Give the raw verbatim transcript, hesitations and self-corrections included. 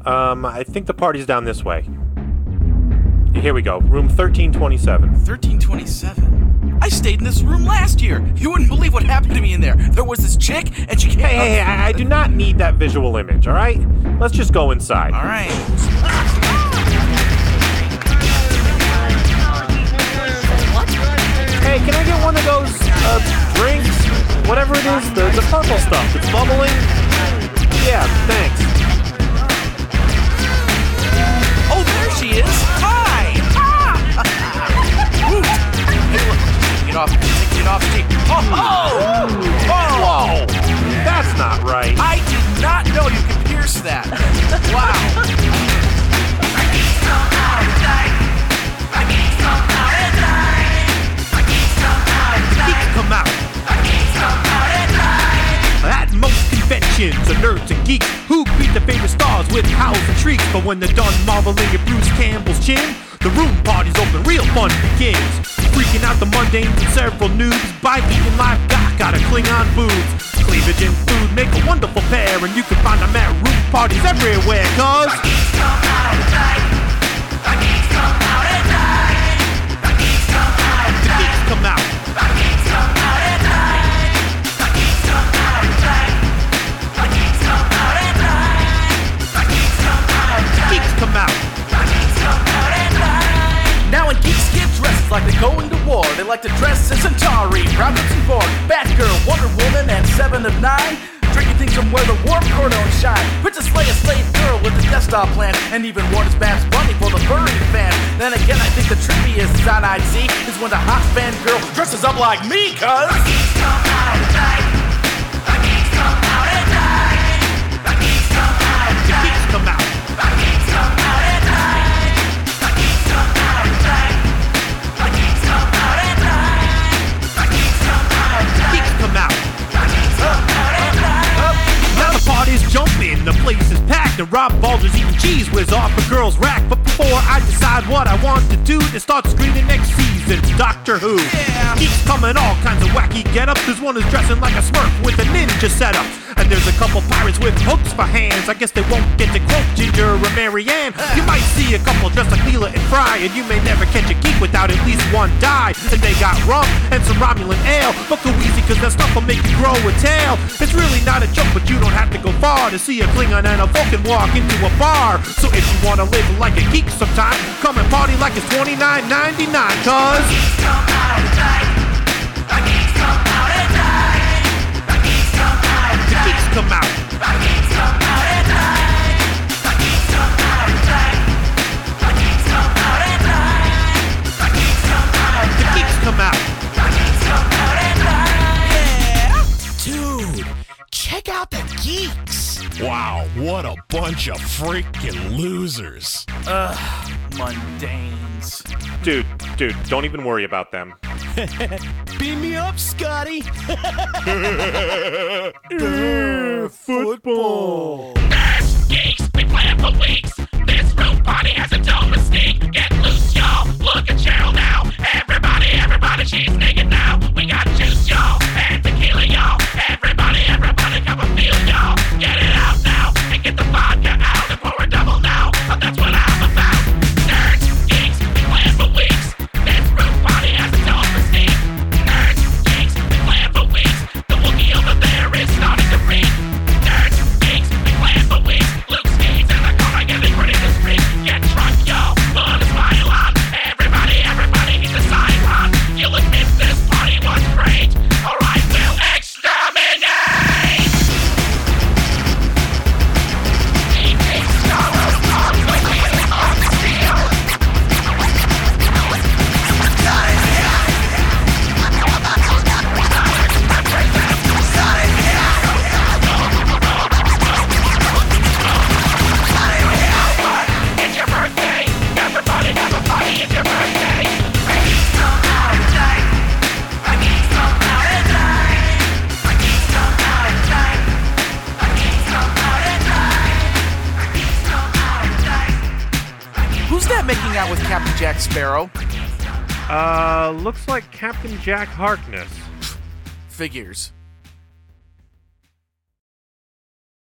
Um, I think the party's down this way. Here we go. Room thirteen twenty-seven. thirteen twenty-seven? I stayed in this room last year. You wouldn't believe what happened to me in there. There was this chick, and she came Hey, hey, hey, I, I do not need that visual image, all right? Let's just go inside. All right. Hey, can I get one of those, uh, drinks? Whatever it is, the, the purple stuff that's bubbling? Yeah, thanks. Oh, there she is. Hi. Ah. Ooh. Hey, look. Take it off. Take it off. Take Oh, oh. Whoa! That's not right. I did not know you could pierce that. Wow. Come out. At most conventions of nerds and geeks who greet their favorite stars with howls and shrieks. But when they're done marveling at Bruce Campbell's chin, the room party's open, real fun begins. Freaking out the mundanes and several noobs by eating live gawk out of Klingon boobs. Cleavage and food make a wonderful pair, and you can find them at room parties everywhere, cause the geeks come out at night. The geeks come out at night. The geeks come out. The geeks come out. The geeks come out at night. The geeks come out at night. The geeks come out at night. The geeks come out. The geeks come out. The geeks come out at night. Now when geeks get dressed like they're going to war, they like to dress as Centauri, Roberts and Borg, Batgirl, Wonder Woman, and Seven of Nine. Drinking things from where the warp core don't shine. Princess Leia, slave girl with the desktop plan, and even Warner's Babs Bunny for the furry fan. Then again, I think the trippiest sign I'd see is when the hot fan girl dresses up like me, cuz the geeks come out at night. The geeks come out at night. The geeks come out. The geeks come out. The geeks come out at night. The geeks come out at night. The geeks come out at night. The geeks come out. The geeks come out. The geeks come out at night. Now the party's jumping, the place is packed, and Rob Baldur's eating cheese whiz off a girl's rack. But before I decide what I want to do, they start screaming next season, Doctor Who. Yeah. Geeks come in all kinds of wacky get-ups. There's one who's dressing like a Smurf with a ninja setup. And there's a couple pirates with hooks for hands. I guess they won't get to quote Ginger or Marianne. You might see a couple dressed like Leela and Fry, and you may never catch a geek without at least one die. And they got rum and some Romulan ale, but go easy cause that stuff will make you grow a tail. It's really not a joke, but you don't have to go far to see a Klingon and a Vulcan walk into a bar. So if you wanna live like a geek sometime, come and party like it's twenty-nine ninety-nine, cause the geeks come out at night. The geeks come out at night. The geeks come out. The geeks come out. The geeks come out at night. The geeks come out at night. The geeks come out at night. The geeks come out. The geeks come out. The geeks come out at night. Dude, check out the geeks. Wow, what a bunch of freaking losers. Ugh, mundanes. Dude, dude, don't even worry about them. Beam me up, Scotty. uh, football. Nerds, geeks, we plan for weeks. This room party has a dull mystique. Get loose, y'all. Look at Cheryl now. Everybody, everybody, she's naked now. We got juice, y'all, and tequila, y'all. Everybody, everybody, come and feel, y'all. Get it out now, and get the vodka out and pour a double now. Oh, that's what I'm about. Nerds, geeks, we plan for weeks. This room party has a dull mystique. Nerds, geeks, we plan for weeks. The Wookiee over there is starting to read. Nerds, geeks, we plan for weeks. Luke skis in the corner, getting ready to street. Get drunk, y'all, put a smile on. Everybody, everybody needs a Cylon. You'll admit this party was great. Alright, we'll exterminate! It's your birthday! Everybody have a party, it's your birthday! The geeks come out at night! The geeks come out at night! The geeks come out at night! The geeks come out at night! The geeks come out at night! Who's that making out with Captain Jack Sparrow? Uh, looks like Captain Jack Harkness. Figures.